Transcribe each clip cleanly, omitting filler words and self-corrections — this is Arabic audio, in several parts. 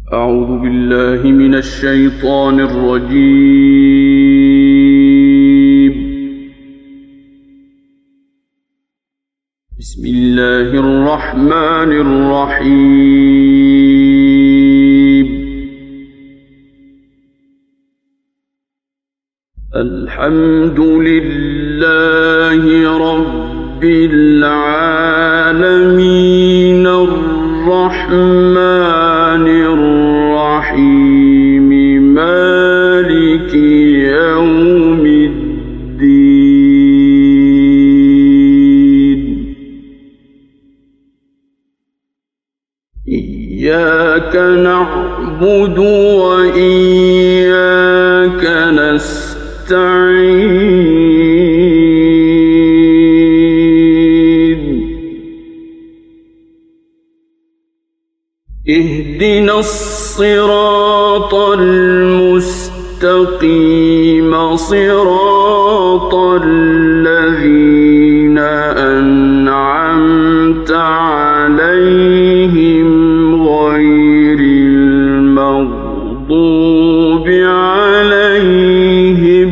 أعوذ بالله من الشيطان الرجيم. بسم الله الرحمن الرحيم. الحمد لله رب العالمين الرحمن الرحيم مالك يوم الدين. إياك نعبد وإياك نستعين. اهدنا الصراط المستقيم صراط الذين أنعمت عليهم غير المغضوب عليهم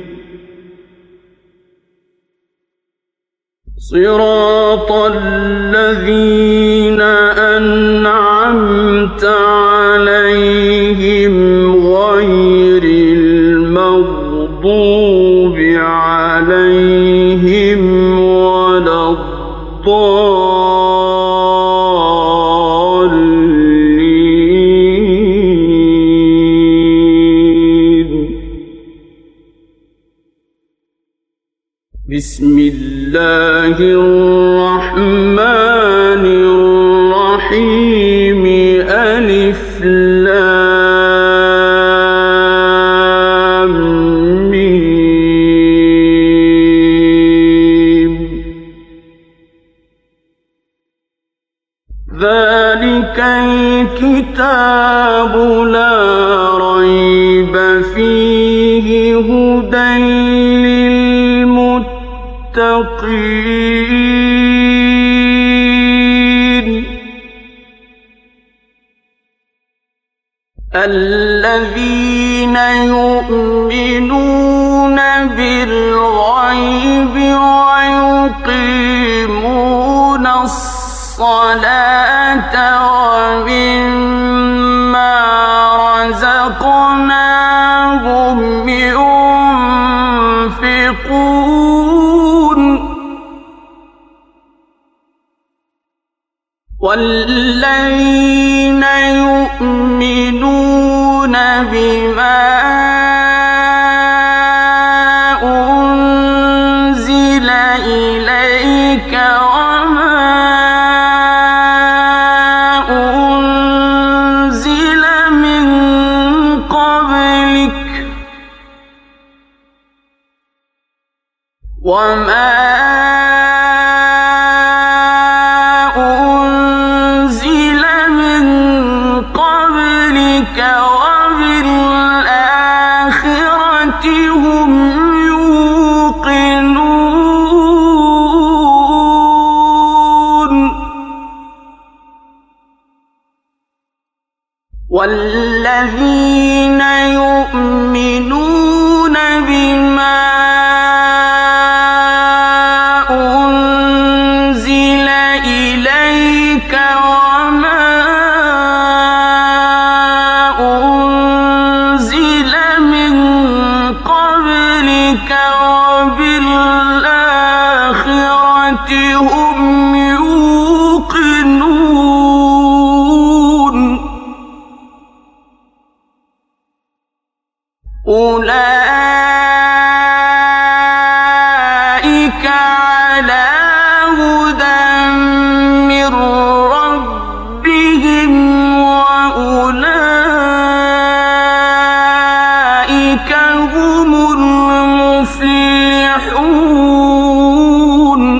صراط الذين أنعمت عليهم غير المغضوب عليهم ولا الضالين. بسم الله الرحمن الرحيم. ألف لام ميم. ذلك الكتاب لا ريب فيه هدى للمتقين الذين يؤمنون بالغيب ويقيمون الصلاة ومما رزقناهم ينفقون والذين يؤمنون بما أنزل إليك وما أنزل من قبلك وما وبالآخرة هم يوقنون والذين يؤمنون بما أنزل إليك وما وبالآخرة هم يوقنون. أولئك على هدى من ربهم وأولئك هم المفلحون.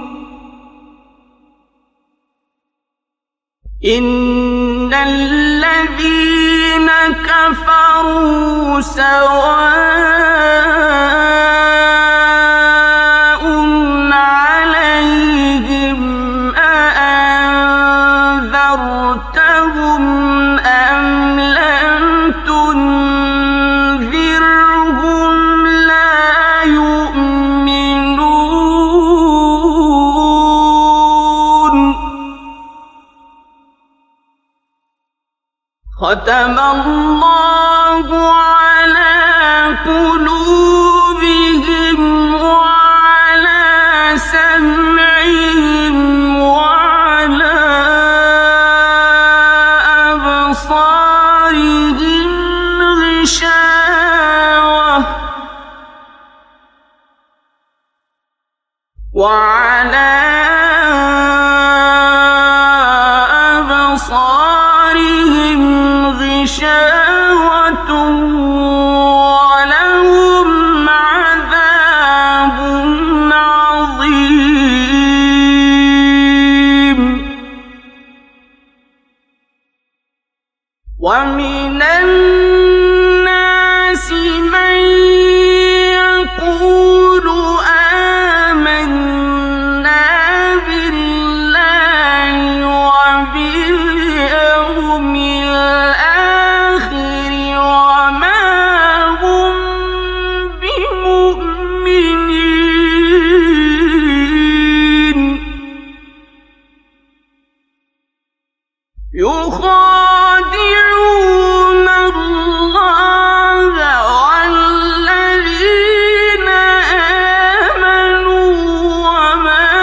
إن الذين كفروا سواء عليهم أأنذرتهم أم ختم الله على قلوبهم وعلى سمعهم وعلى أبصارهم غشاوة وعلى أبصارهم غشاوة ولهم عذاب عظيم ومن الناس من يقول آمنا بالله وباليوم الآخر وما هم بمؤمنين يخادعون الله والذين آمنوا وما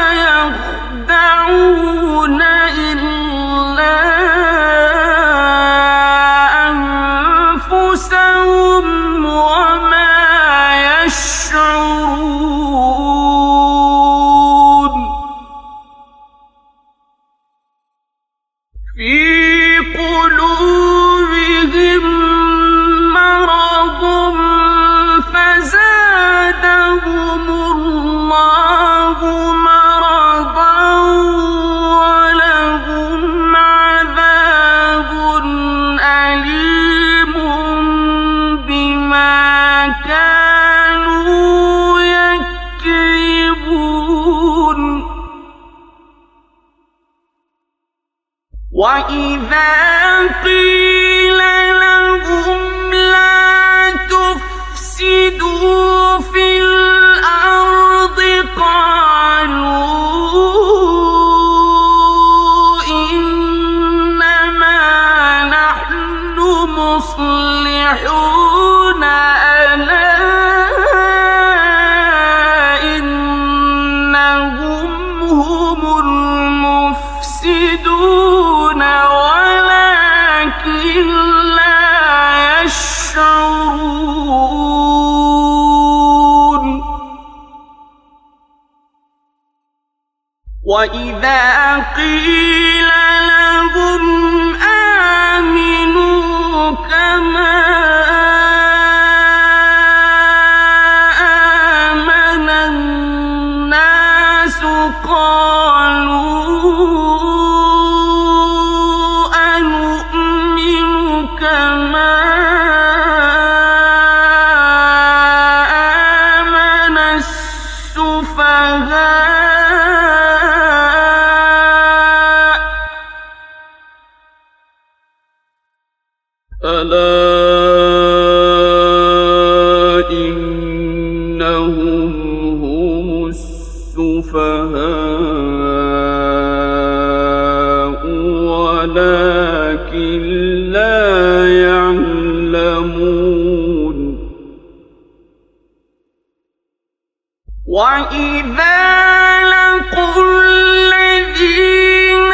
يخدعون إلا أنفسهم وما يشعرون في قلوبهم مرض فزادهم الله مرضا ولهم عذاب أليم بما كانوا يكذبون وإذا قيل لهم لا تفسدوا في الأرض قالوا إنما نحن مصلحون ألا إنهم هم المفسدون ولكن لا يشعرون وإذا قيل لهم آمنوا كما آمن الناس قالوا أنؤمن كما آمن السفهاء ألا إنهم هم السفهاء ولكن لا يعلمون وإذا لقوا الذين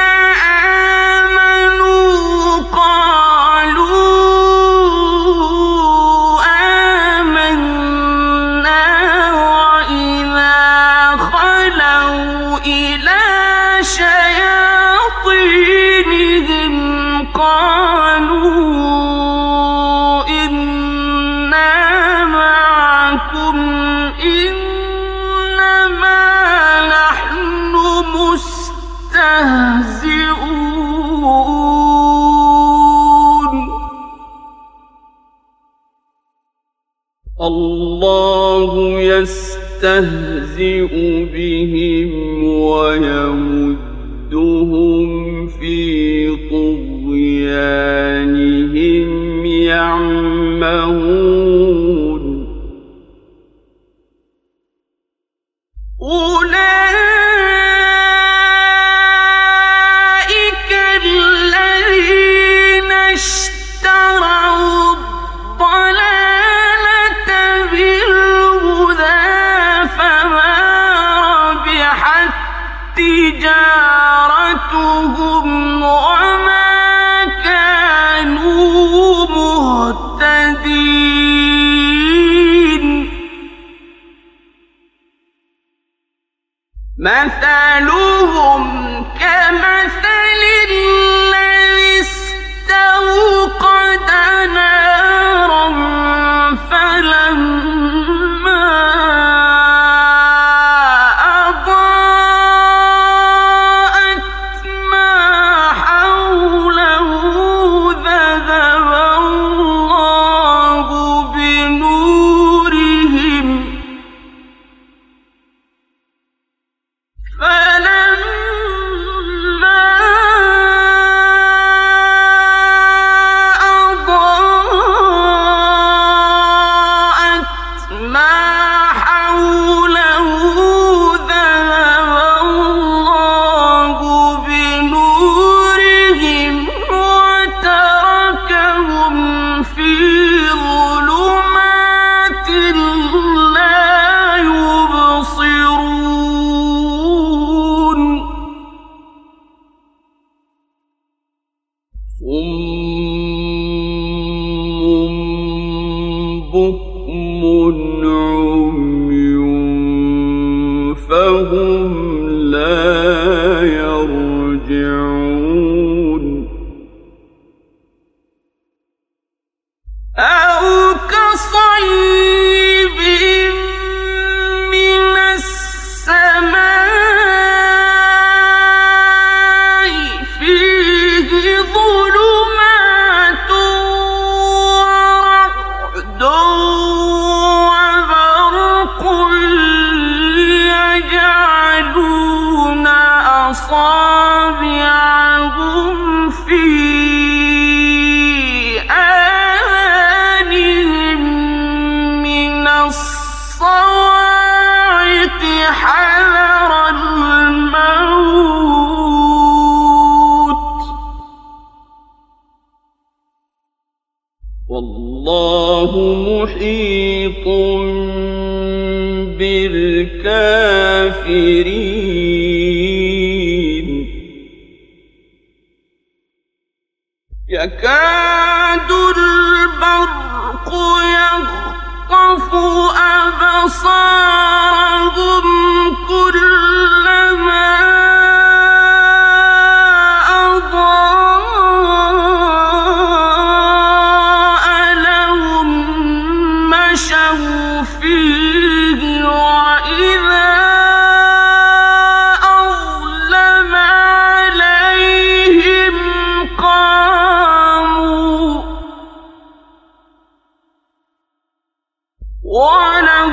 آمنوا قالوا آمنا وإذا خلوا إلى شياطينهم قالوا إنا معكم إنما نحن مستهزئون الله يستهزئ بهم ويمدهم في طغيانهم يعمهون أولئك الذين بكم عمي فهم لا يرجعون أو كصيب من السماء فيه ظلمات ورعد وبرق يجعلون أصابعهم في آذانهم من الصواعق حذر الموت والله محيط بالكافرين يكاد البرق يخطف أبصارهم كلما أضاء لهم مشوا فيه وإذا أظلم عليهم قاموا ولو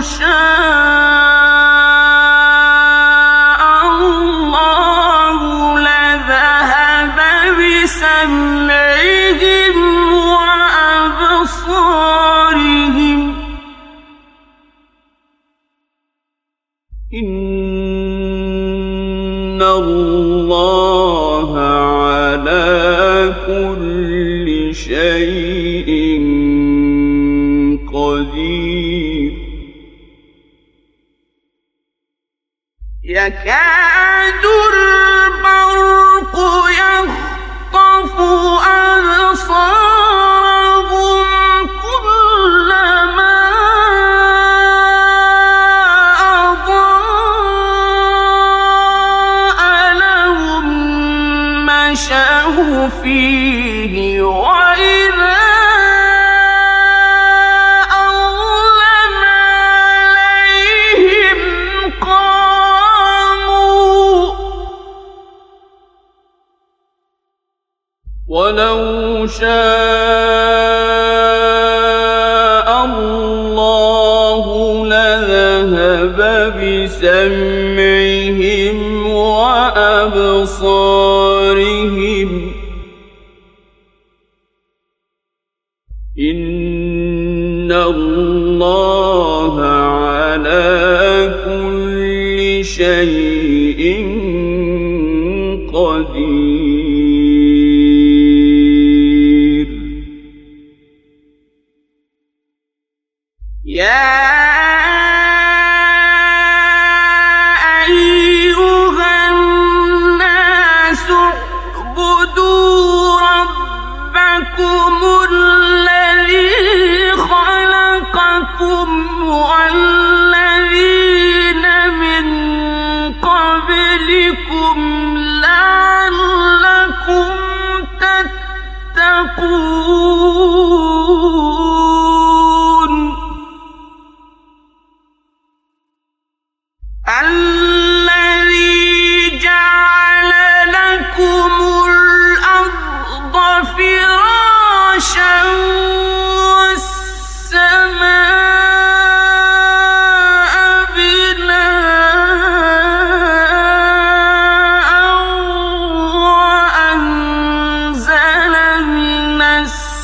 شاء الله لذهب بسمعهم وأبصارهم إن الله على كل شيء قدير يكاد البرق يخطف أبصارهم كلما أضاء لهم مشوا فيه وإذا أظلم عليهم قاموا ولو شاء الله لذهب بسمعهم وأبصارهم إن الله على كل شيء قدير يا أيها الناس اعبدوا ربكم الذي خلقكم والذين من قبلكم لعلكم تتقون الذي جعل لكم الأرض فراشا والسماء بناء وأنزل من السماء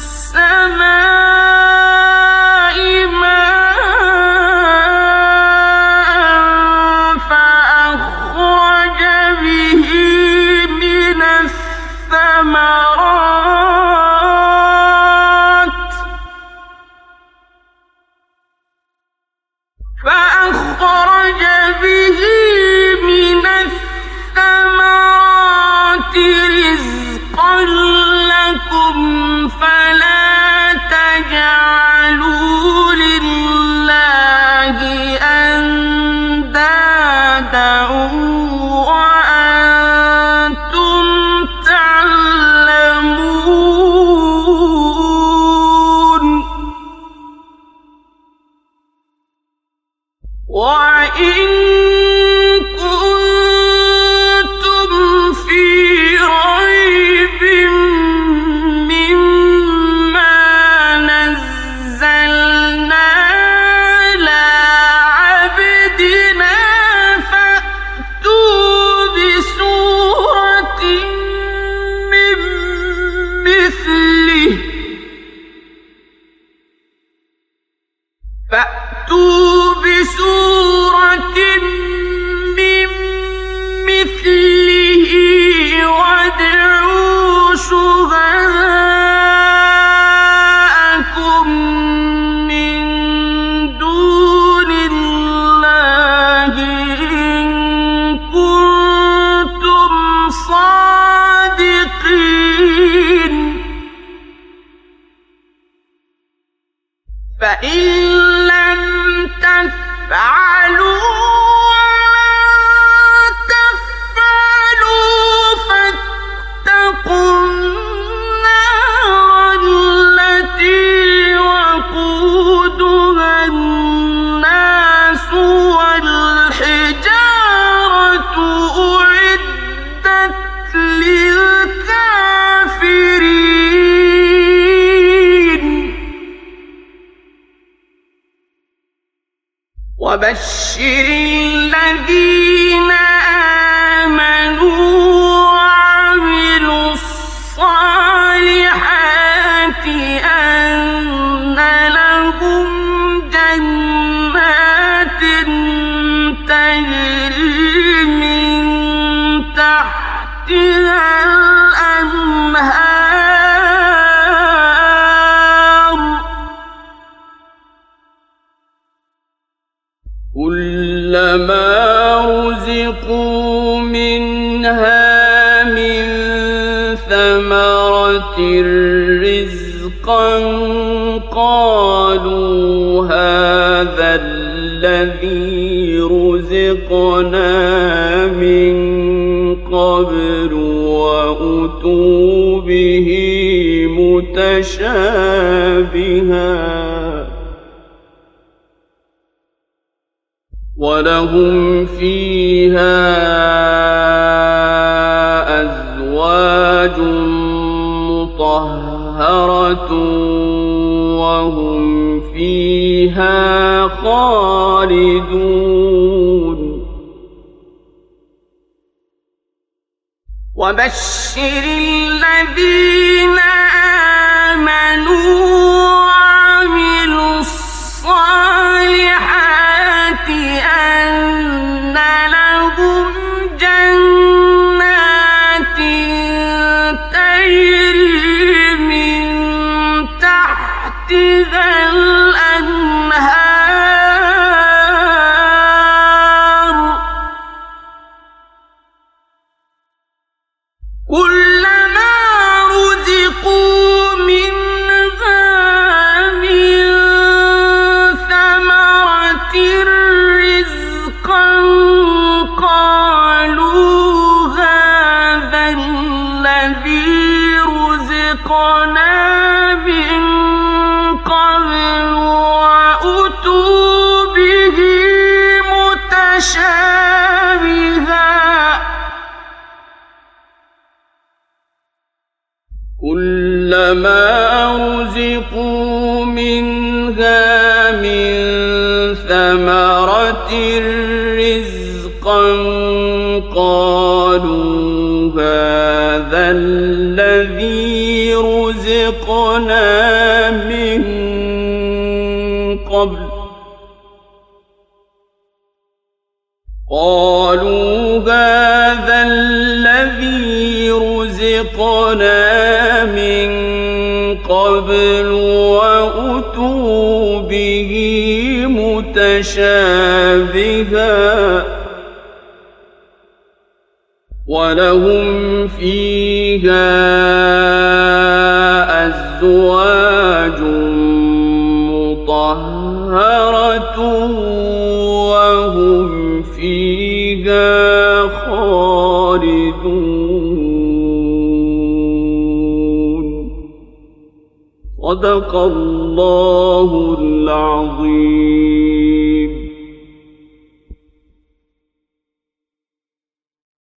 فإن لم تفعلوا ولن تفعلوا فاتقوا النار التي وقودها الناس والحجارة أعدت للكافرين وبشر الذين آمنوا وعملوا الصالحات أن لهم جنات تجري من تحتها الأنهار كلما رزقوا منها من ثمرة رزقا قالوا هذا الذي رزقنا من قبل وأتوا به متشابها ولهم فيها أزواج مطهرة وهم فيها خالدون وبشر الذين آمنوا وعملوا الصالحات أن لهم جنات تجري من تحتها الأنهار كلما رزقوا منها من ثمرة رزقا قالوا هذا الذي رزقنا من قبل وأتوا به متشابها كلما رزقوا منها من ثمرة رزقا قالوا هذا الذي رزقنا من قبل قالوا هذا الذي رزقنا من قبل وأتوا به متشابها ولهم فيها أزواج مطهرة وهم فيها خالدون صدق الله العظيم.